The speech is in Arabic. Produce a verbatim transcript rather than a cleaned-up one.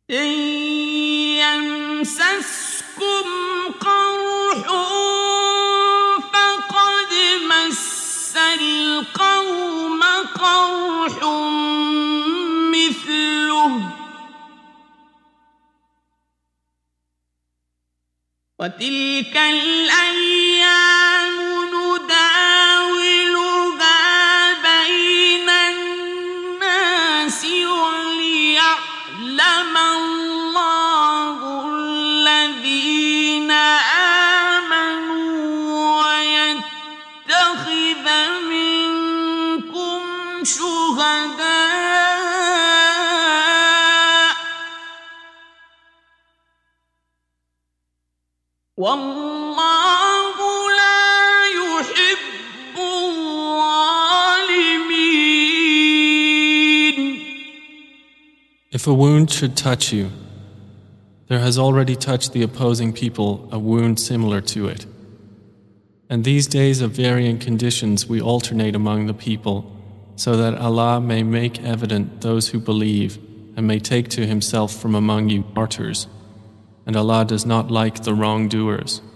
إن يمسسكم قرح فقد مس القوم قرح مثله وتلك الأيام نداولها بين الناس وليعلم الله الذين آمنوا ويتخذ منكم شهداء والله لا يحب الظالمين. If a wound should touch you, there has already touched the opposing people a wound similar to it. And these days of varying conditions we alternate among the people, so that Allah may make evident those who believe and may take to Himself from among you martyrs. And Allah does not like the wrongdoers.